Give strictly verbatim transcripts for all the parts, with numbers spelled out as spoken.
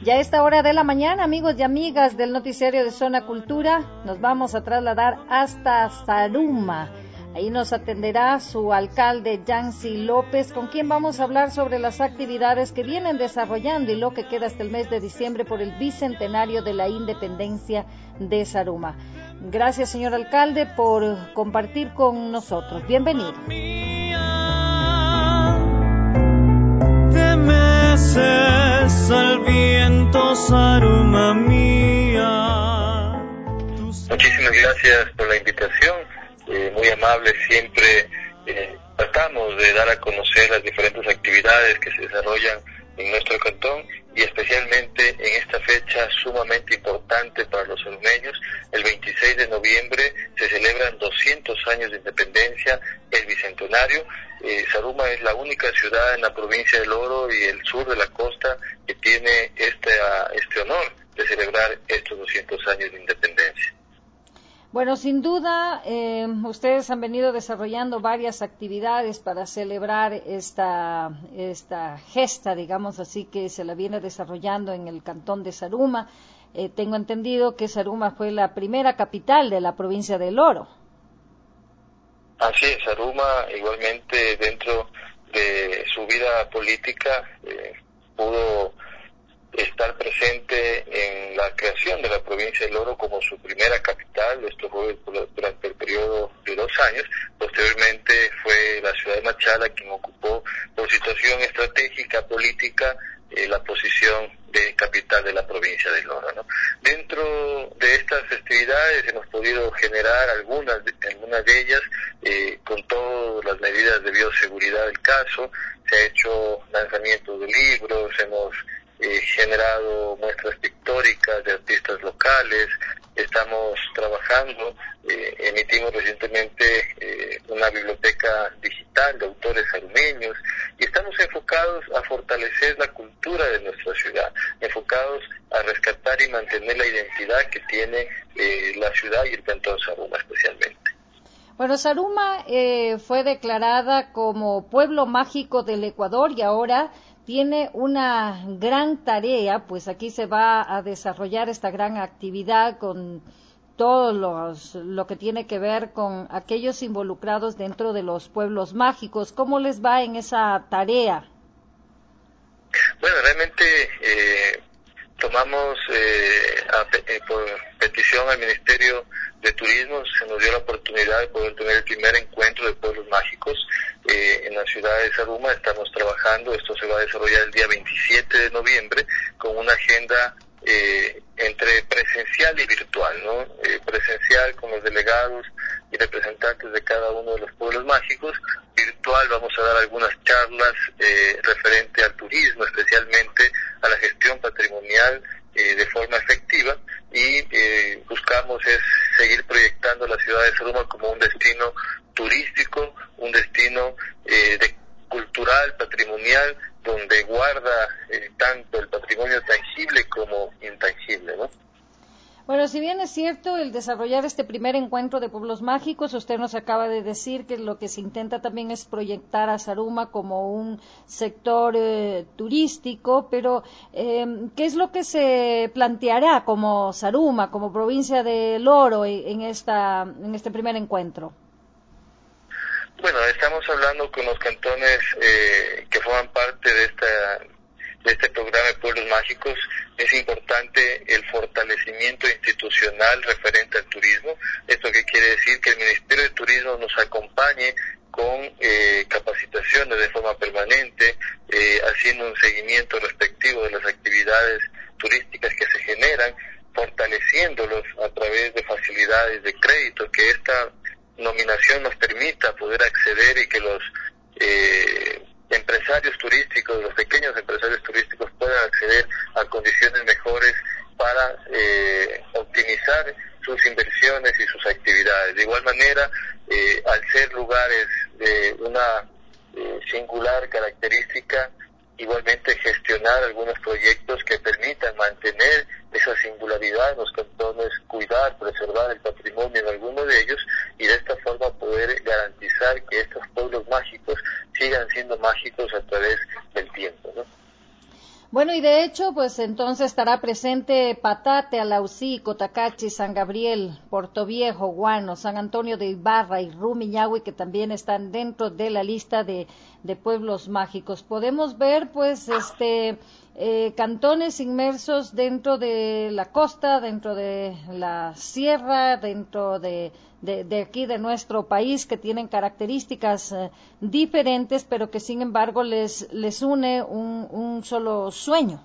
Ya a esta hora de la mañana, amigos y amigas del noticiario de Zona Cultura, nos vamos a trasladar hasta Zaruma. Ahí nos atenderá su alcalde, Yancy López, con quien vamos a hablar sobre las actividades que vienen desarrollando y lo que queda hasta el mes de diciembre por el bicentenario de la independencia de Zaruma. Gracias, señor alcalde, por compartir con nosotros. Bienvenido. De meses al viento, Zaruma mía. Muchísimas gracias por la invitación. Eh, muy amable siempre. Eh, tratamos de dar a conocer las diferentes actividades que se desarrollan en nuestro cantón y especialmente en esta fecha sumamente importante para los zarumeños. El veintiséis de noviembre se celebran doscientos años de independencia, el bicentenario. Eh, Zaruma es la única ciudad en la provincia del Oro y el sur de la costa que tiene este, uh, este honor de celebrar estos doscientos años de independencia. Bueno, sin duda, eh, ustedes han venido desarrollando varias actividades para celebrar esta, esta gesta, digamos así, que se la viene desarrollando en el cantón de Zaruma. Eh, tengo entendido que Zaruma fue la primera capital de la provincia del Oro. Así es, Zaruma igualmente dentro de su vida política eh, pudo estar presente en la creación de la provincia del Oro como su primera capital. Esto fue durante el periodo de dos años. Posteriormente fue la ciudad de Machala quien ocupó por situación estratégica política eh, la posición de capital de la provincia del Oro, ¿no? Dentro de estas festividades hemos podido generar algunas de, algunas de ellas eh, con todas las medidas de bioseguridad del caso. Se ha hecho lanzamiento de libros, hemos Eh, generado muestras pictóricas de artistas locales, estamos trabajando, eh, emitimos recientemente eh, una biblioteca digital de autores zarumeños y estamos enfocados a fortalecer la cultura de nuestra ciudad, enfocados a rescatar y mantener la identidad que tiene eh, la ciudad y el cantón Zaruma especialmente. Bueno, Zaruma eh, fue declarada como pueblo mágico del Ecuador y ahora tiene una gran tarea, pues aquí se va a desarrollar esta gran actividad con todo los, lo que tiene que ver con aquellos involucrados dentro de los pueblos mágicos. ¿Cómo les va en esa tarea? Bueno, realmente eh, tomamos eh, a, eh, por petición al Ministerio de Turismo, se nos dio la oportunidad de poder tener el primer encuentro de pueblos mágicos eh, en la ciudad de Zaruma. Estamos trabajando, esto se va a desarrollar el día veintisiete de noviembre con una agenda eh, entre presencial y virtual, ¿no? Eh, presencial con los delegados y representantes de cada uno de los pueblos mágicos. Virtual vamos a dar algunas charlas eh, referente al turismo, especialmente a la gestión patrimonial eh, de forma efectiva y eh, buscamos es seguir proyectando la ciudad de Zaruma como un destino turístico, un destino eh, de cultural, patrimonial, donde guarda eh, tanto el patrimonio tangible como intangible, ¿no? Bueno, si bien es cierto el desarrollar este primer encuentro de pueblos mágicos, usted nos acaba de decir que lo que se intenta también es proyectar a Zaruma como un sector eh, turístico, pero eh, ¿qué es lo que se planteará como Zaruma, como provincia del Oro en esta, en este primer encuentro? Bueno, estamos hablando con los cantones eh, que forman parte de esta de este programa de Pueblos Mágicos. Es importante el fortalecimiento institucional referente al turismo. ¿Esto qué quiere decir? Que el Ministerio de Turismo nos acompañe con eh, capacitaciones de forma permanente, eh, haciendo un seguimiento respectivo de las actividades turísticas que se generan, fortaleciéndolos a través de facilidades de crédito, que esta nominación nos permita poder acceder y que los eh, empresarios turísticos, los pequeños empresarios turísticos puedan acceder a condiciones mejores para eh, optimizar sus inversiones y sus actividades. De igual manera, eh, al ser lugares de una eh, singular característica, igualmente gestionar algunos proyectos que permitan mantener esa singularidad en los cantones, cuidar, preservar el patrimonio en alguno de ellos y de esta forma poder garantizar que estos pueblos mágicos sigan siendo mágicos a través del tiempo, ¿no? Bueno, y de hecho, pues entonces estará presente Patate, Alausí, Cotacachi, San Gabriel, Portoviejo, Guano, San Antonio de Ibarra y Rumiñahui, que también están dentro de la lista de, de pueblos mágicos. Podemos ver, pues, este eh, cantones inmersos dentro de la costa, dentro de la sierra, dentro de De, de aquí de nuestro país, que tienen características eh, diferentes, pero que sin embargo les les une un, un solo sueño.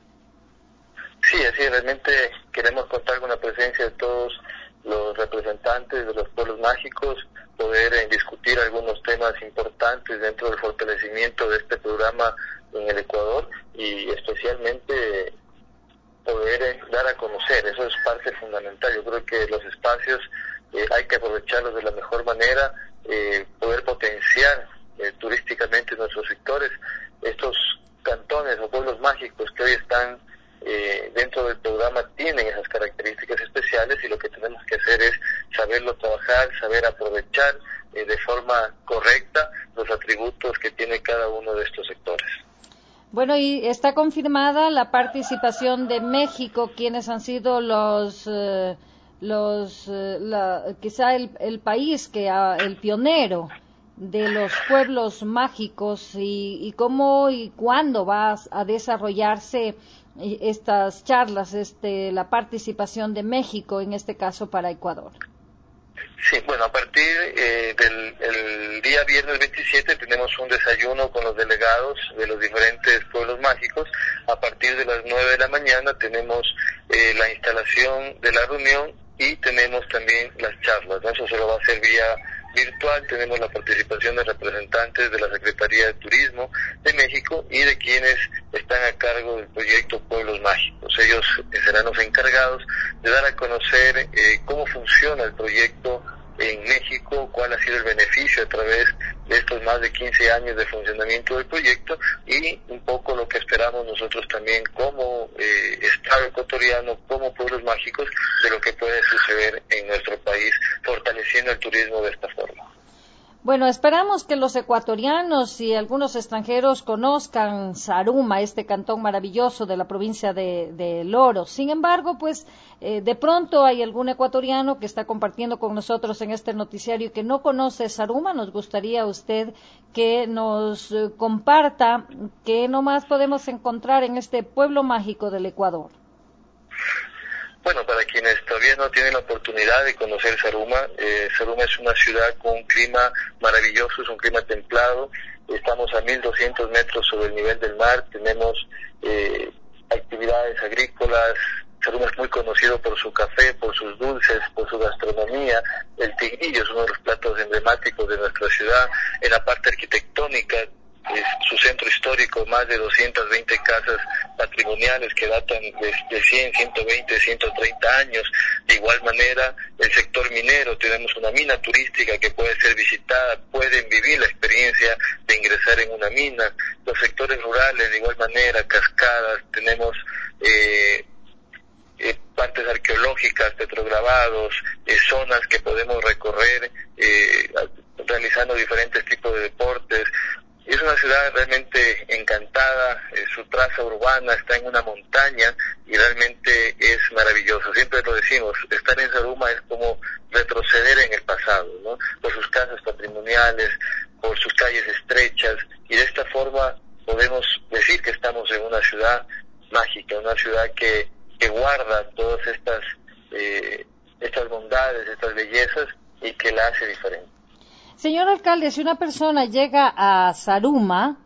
Sí, así realmente queremos contar con la presencia de todos los representantes de los pueblos mágicos, poder eh, discutir algunos temas importantes dentro del fortalecimiento de este programa en el Ecuador y especialmente poder eh, dar a conocer, eso es parte fundamental. Yo creo que los espacios eh, hay que aprovecharlos de la mejor manera, eh, poder potenciar eh, turísticamente nuestros sectores. Estos cantones o pueblos mágicos que hoy están eh, dentro del programa tienen esas características especiales y lo que tenemos que hacer es saberlo trabajar, saber aprovechar eh, de forma correcta los atributos que tiene cada uno de estos sectores. Bueno, y está confirmada la participación de México, quienes han sido los, eh, los, eh, la, quizá el, el país que ha, el pionero de los pueblos mágicos y, y cómo y cuándo va a desarrollarse estas charlas, este, la participación de México en este caso para Ecuador. Sí, bueno, a partir eh, del el día viernes veintisiete tenemos un desayuno con los delegados de los diferentes pueblos mágicos. A partir de las nueve de la mañana tenemos eh, la instalación de la reunión y tenemos también las charlas, ¿no? Eso se lo va a hacer vía virtual. Tenemos la participación de representantes de la Secretaría de Turismo de México y de quienes están a cargo del proyecto Pueblos Mágicos. Ellos serán los encargados de dar a conocer eh, cómo funciona el proyecto en México, cuál ha sido el beneficio a través de estos más de quince años de funcionamiento del proyecto y un poco lo que esperamos nosotros también como eh, Estado ecuatoriano, como pueblos mágicos, de lo que puede suceder en nuestro país, fortaleciendo el turismo de esta forma. Bueno, esperamos que los ecuatorianos y algunos extranjeros conozcan Zaruma, este cantón maravilloso de la provincia de, de Loro. Sin embargo, pues eh, de pronto hay algún ecuatoriano que está compartiendo con nosotros en este noticiario y que no conoce Zaruma. Nos gustaría usted que nos eh, comparta qué nomás podemos encontrar en este pueblo mágico del Ecuador. Bueno, para quienes todavía no tienen la oportunidad de conocer Zaruma, eh, Zaruma es una ciudad con un clima maravilloso, es un clima templado, estamos a mil doscientos metros sobre el nivel del mar, tenemos eh, actividades agrícolas. Zaruma es muy conocido por su café, por sus dulces, por su gastronomía. El tigrillo es uno de los platos emblemáticos de nuestra ciudad. En la parte arquitectónica, es su centro histórico, más de doscientas veinte casas patrimoniales que datan de, de cien, ciento veinte, ciento treinta años. De igual manera, el sector minero, tenemos una mina turística que puede ser visitada, pueden vivir la experiencia de ingresar en una mina. Los sectores rurales, de igual manera, cascadas, tenemos eh, eh, partes arqueológicas, petrograbados, eh, zonas que podemos recorrer eh, realizando diferentes tipos de deportes. Es una ciudad realmente encantada, eh, su traza urbana está en una montaña y realmente es maravilloso. Siempre lo decimos, estar en Zaruma es como retroceder en el pasado, ¿no? Por sus casas patrimoniales, por sus calles estrechas, y de esta forma podemos decir que estamos en una ciudad mágica, una ciudad que, que guarda todas estas, eh, estas bondades, estas bellezas y que la hace diferente. Señor alcalde, si una persona llega a Zaruma,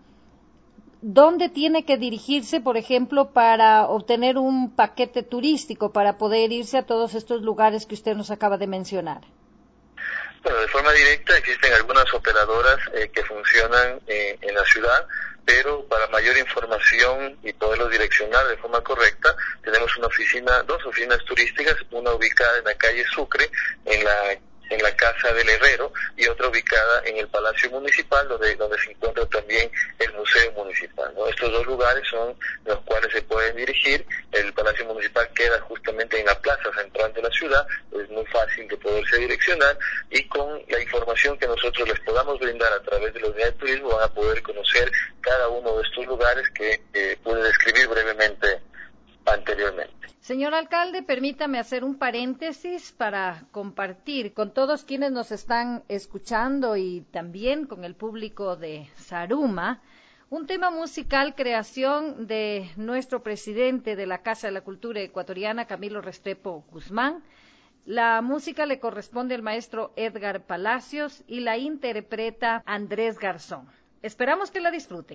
¿dónde tiene que dirigirse, por ejemplo, para obtener un paquete turístico, para poder irse a todos estos lugares que usted nos acaba de mencionar? Bueno, de forma directa existen algunas operadoras eh, que funcionan eh, en la ciudad, pero para mayor información y poderlos direccionar de forma correcta, tenemos una oficina, dos oficinas turísticas, una ubicada en la calle Sucre, en la en la Casa del Herrero, y otra ubicada en el Palacio Municipal, donde donde se encuentra también el Museo Municipal, ¿no? Estos dos lugares son los cuales se pueden dirigir. El Palacio Municipal queda justamente en la plaza central de la ciudad, es muy fácil de poderse direccionar, y con la información que nosotros les podamos brindar a través de la unidad de turismo van a poder conocer cada uno de estos lugares que eh, pude describir brevemente anteriormente. Señor alcalde, permítame hacer un paréntesis para compartir con todos quienes nos están escuchando y también con el público de Zaruma un tema musical, creación de nuestro presidente de la Casa de la Cultura Ecuatoriana, Camilo Restrepo Guzmán. La música le corresponde al maestro Edgar Palacios y la interpreta Andrés Garzón. Esperamos que la disfruten.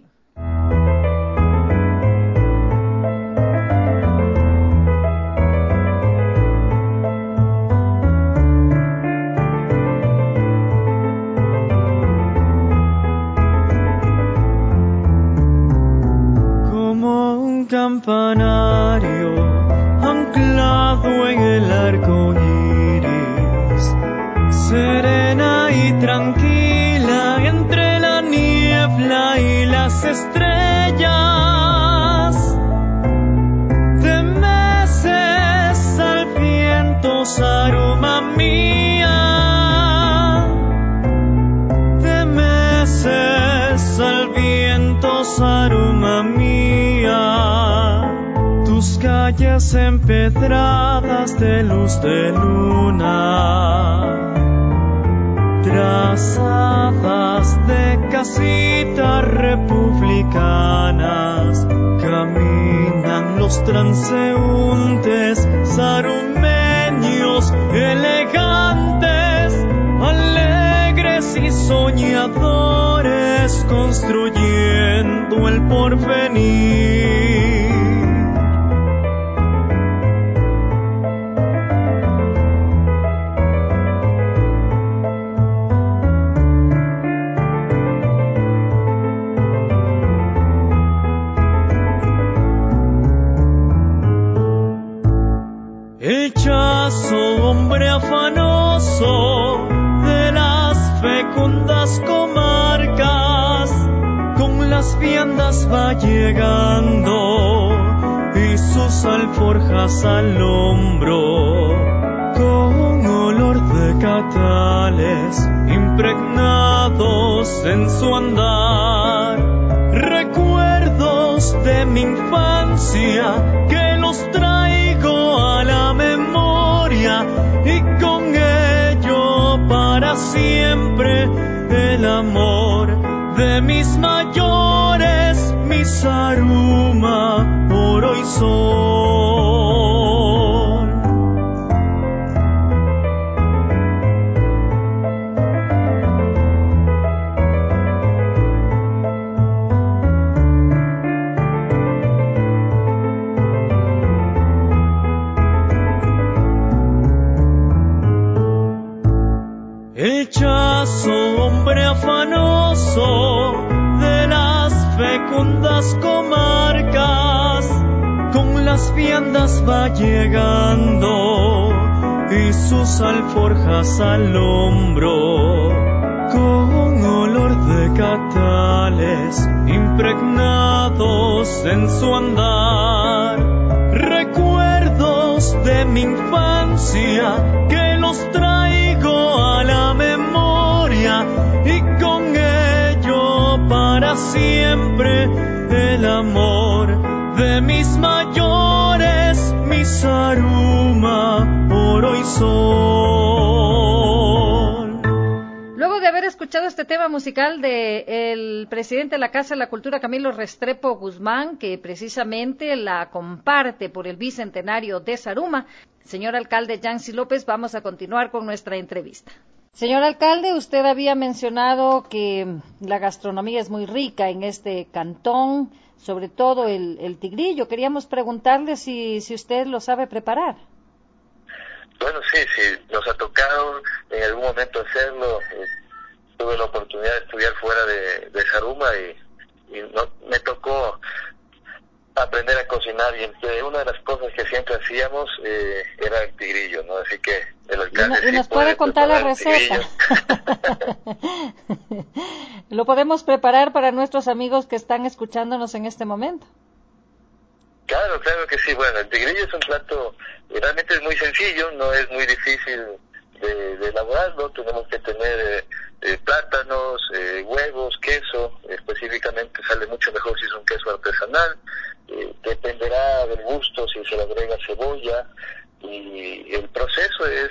Campanario anclado en el arco iris, serena y tranquila entre la niebla y las estrellas, te meces al viento, Zaruma mía, te meces al viento, Zaruma mía. Tus calles empedradas de luz de luna, trazadas de casitas republicanas, caminan los transeúntes zarumeños elegantes, alegres y soñadores, construyendo el porvenir. Hombre afanoso de las fecundas comarcas, con las viandas va llegando y sus alforjas al hombro, con olor de catales impregnados en su andar, recuerdos de mi infancia que los traigo a la memoria, y con ello para siempre el amor de mis mayores, mi Zaruma, oro y sol. Hechazo, hombre afanoso de las fecundas comarcas, con las viandas va llegando y sus alforjas al hombro, con olor de catales impregnados en su andar, recuerdos de mi infancia que los traigo a la memoria, y con ello para siempre el amor de mis mayores, mi Zaruma, oro y sol. Luego de haber escuchado este tema musical de el presidente de la Casa de la Cultura, Camilo Restrepo Guzmán, que precisamente la comparte por el bicentenario de Zaruma, señor alcalde Yancy López, vamos a continuar con nuestra entrevista. Señor alcalde, usted había mencionado que la gastronomía es muy rica en este cantón, sobre todo el, el tigrillo. Queríamos preguntarle si, si usted lo sabe preparar. Bueno, sí, sí, nos ha tocado en algún momento hacerlo. Eh, tuve la oportunidad de estudiar fuera de, de Zaruma y, y no, me tocó aprender a cocinar, y entre una de las cosas que siempre hacíamos eh, era el tigrillo, ¿no? Así que el alcalde ¿Y, no, y sí nos puede contar la receta? Lo podemos preparar para nuestros amigos que están escuchándonos en este momento. Claro, claro que sí. Bueno, el tigrillo es un plato, realmente es muy sencillo, no es muy difícil de, de elaborarlo. Tenemos que tener eh, eh, plátanos, eh, huevos, queso. Específicamente sale mucho mejor si es un queso artesanal. Eh, dependerá del gusto si se le agrega cebolla. Y el proceso es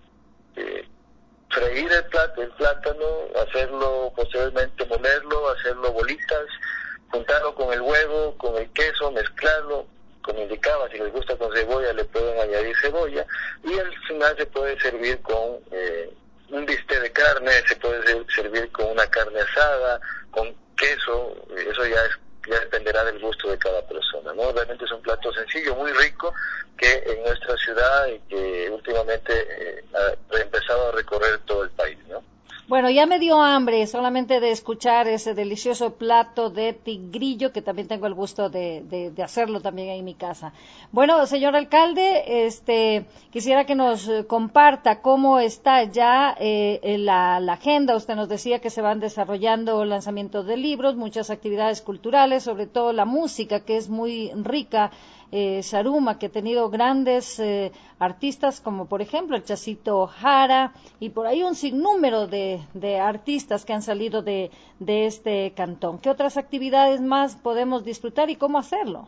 eh, freír el, plát- el plátano, hacerlo posteriormente, molerlo, hacerlo bolitas, juntarlo con el huevo, con el queso, mezclarlo, como indicaba, si les gusta con cebolla le pueden añadir cebolla, y al final se puede servir con eh, un bistec de carne, se puede servir con una carne asada, con queso, eso ya es ya dependerá del gusto de cada persona, ¿no? Realmente es un plato sencillo, muy rico, que en nuestra ciudad y que últimamente eh, ha empezado a recorrer todo el país, ¿no? Bueno, ya me dio hambre solamente de escuchar ese delicioso plato de tigrillo, que también tengo el gusto de, de, de hacerlo también en mi casa. Bueno, señor alcalde, este, quisiera que nos comparta cómo está ya eh, la, la agenda. Usted nos decía que se van desarrollando lanzamientos de libros, muchas actividades culturales, sobre todo la música, que es muy rica. Eh, Zaruma, que ha tenido grandes eh, artistas como por ejemplo el Chacito Jara y por ahí un sinnúmero de, de artistas que han salido de, de este cantón. ¿Qué otras actividades más podemos disfrutar y cómo hacerlo?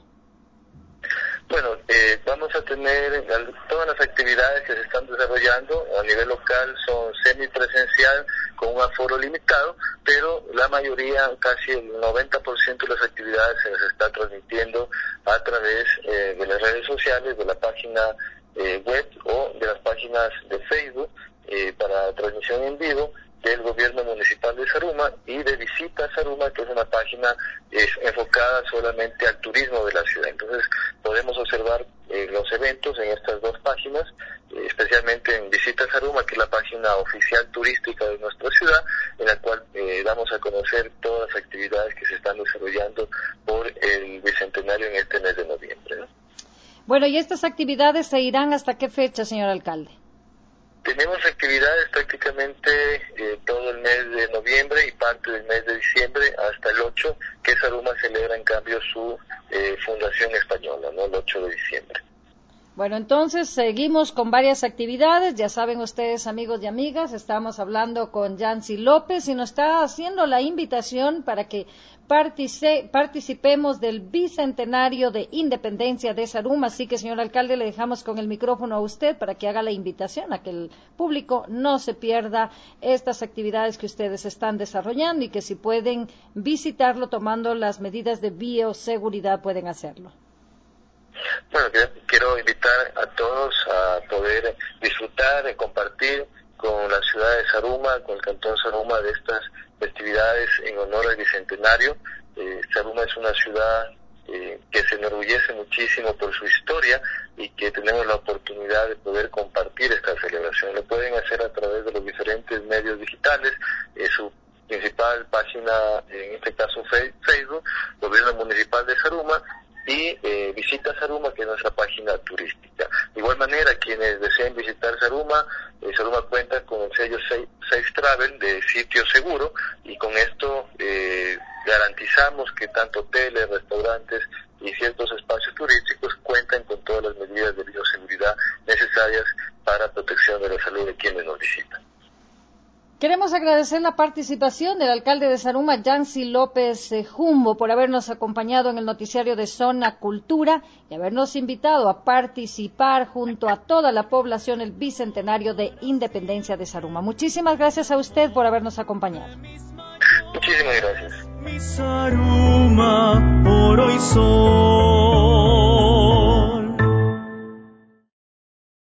Bueno, eh, vamos a tener todas las actividades que se están desarrollando a nivel local son semipresencial con un aforo limitado, pero la mayoría, casi el noventa por ciento de las actividades se las está transmitiendo a través eh, de las redes sociales, de la página eh, web o de las páginas de Facebook eh, para transmisión en vivo del gobierno municipal de Zaruma y de Visita Zaruma, que es una página eh, enfocada solamente al turismo de la ciudad. Entonces podemos observar eh, los eventos en estas dos páginas, eh, especialmente en Visita Zaruma, que es la página oficial turística de nuestra ciudad, en la cual eh, damos a conocer todas las actividades que se están desarrollando por el Bicentenario en este mes de noviembre, ¿no? Bueno, ¿y estas actividades se irán hasta qué fecha, señor alcalde? Tenemos actividades prácticamente eh, todo el mes de noviembre y parte del mes de diciembre hasta el ocho, que Zaruma celebra en cambio su eh, fundación española, ¿no? El ocho de diciembre. Bueno, entonces seguimos con varias actividades. Ya saben ustedes, amigos y amigas, estamos hablando con Yancy López y nos está haciendo la invitación para que partice, participemos del Bicentenario de Independencia de Zaruma. Así que, señor alcalde, le dejamos con el micrófono a usted para que haga la invitación a que el público no se pierda estas actividades que ustedes están desarrollando y que si pueden visitarlo tomando las medidas de bioseguridad pueden hacerlo. Bueno, quiero invitar a todos a poder disfrutar y compartir con la ciudad de Zaruma, con el cantón Zaruma, de estas festividades en honor al Bicentenario. Eh, Zaruma es una ciudad eh, que se enorgullece muchísimo por su historia y que tenemos la oportunidad de poder compartir esta celebración. Lo pueden hacer a través de los diferentes medios digitales, eh, su principal página, en este caso Facebook, Gobierno Municipal de Zaruma, y eh, Visita Zaruma, que es nuestra página turística. De igual manera, quienes deseen visitar Zaruma, eh, Zaruma cuenta con el sello Safe Travel de sitio seguro, y con esto eh, garantizamos que tanto hoteles, restaurantes y ciertos espacios turísticos cuentan con todas las medidas de bioseguridad necesarias para protección de la salud de quienes nos visitan. Queremos agradecer la participación del alcalde de Zaruma, Yancy López eh, Jumbo, por habernos acompañado en el noticiario de Zona Cultura y habernos invitado a participar junto a toda la población el Bicentenario de Independencia de Zaruma. Muchísimas gracias a usted por habernos acompañado. Muchísimas gracias. Mi Zaruma, por hoy soy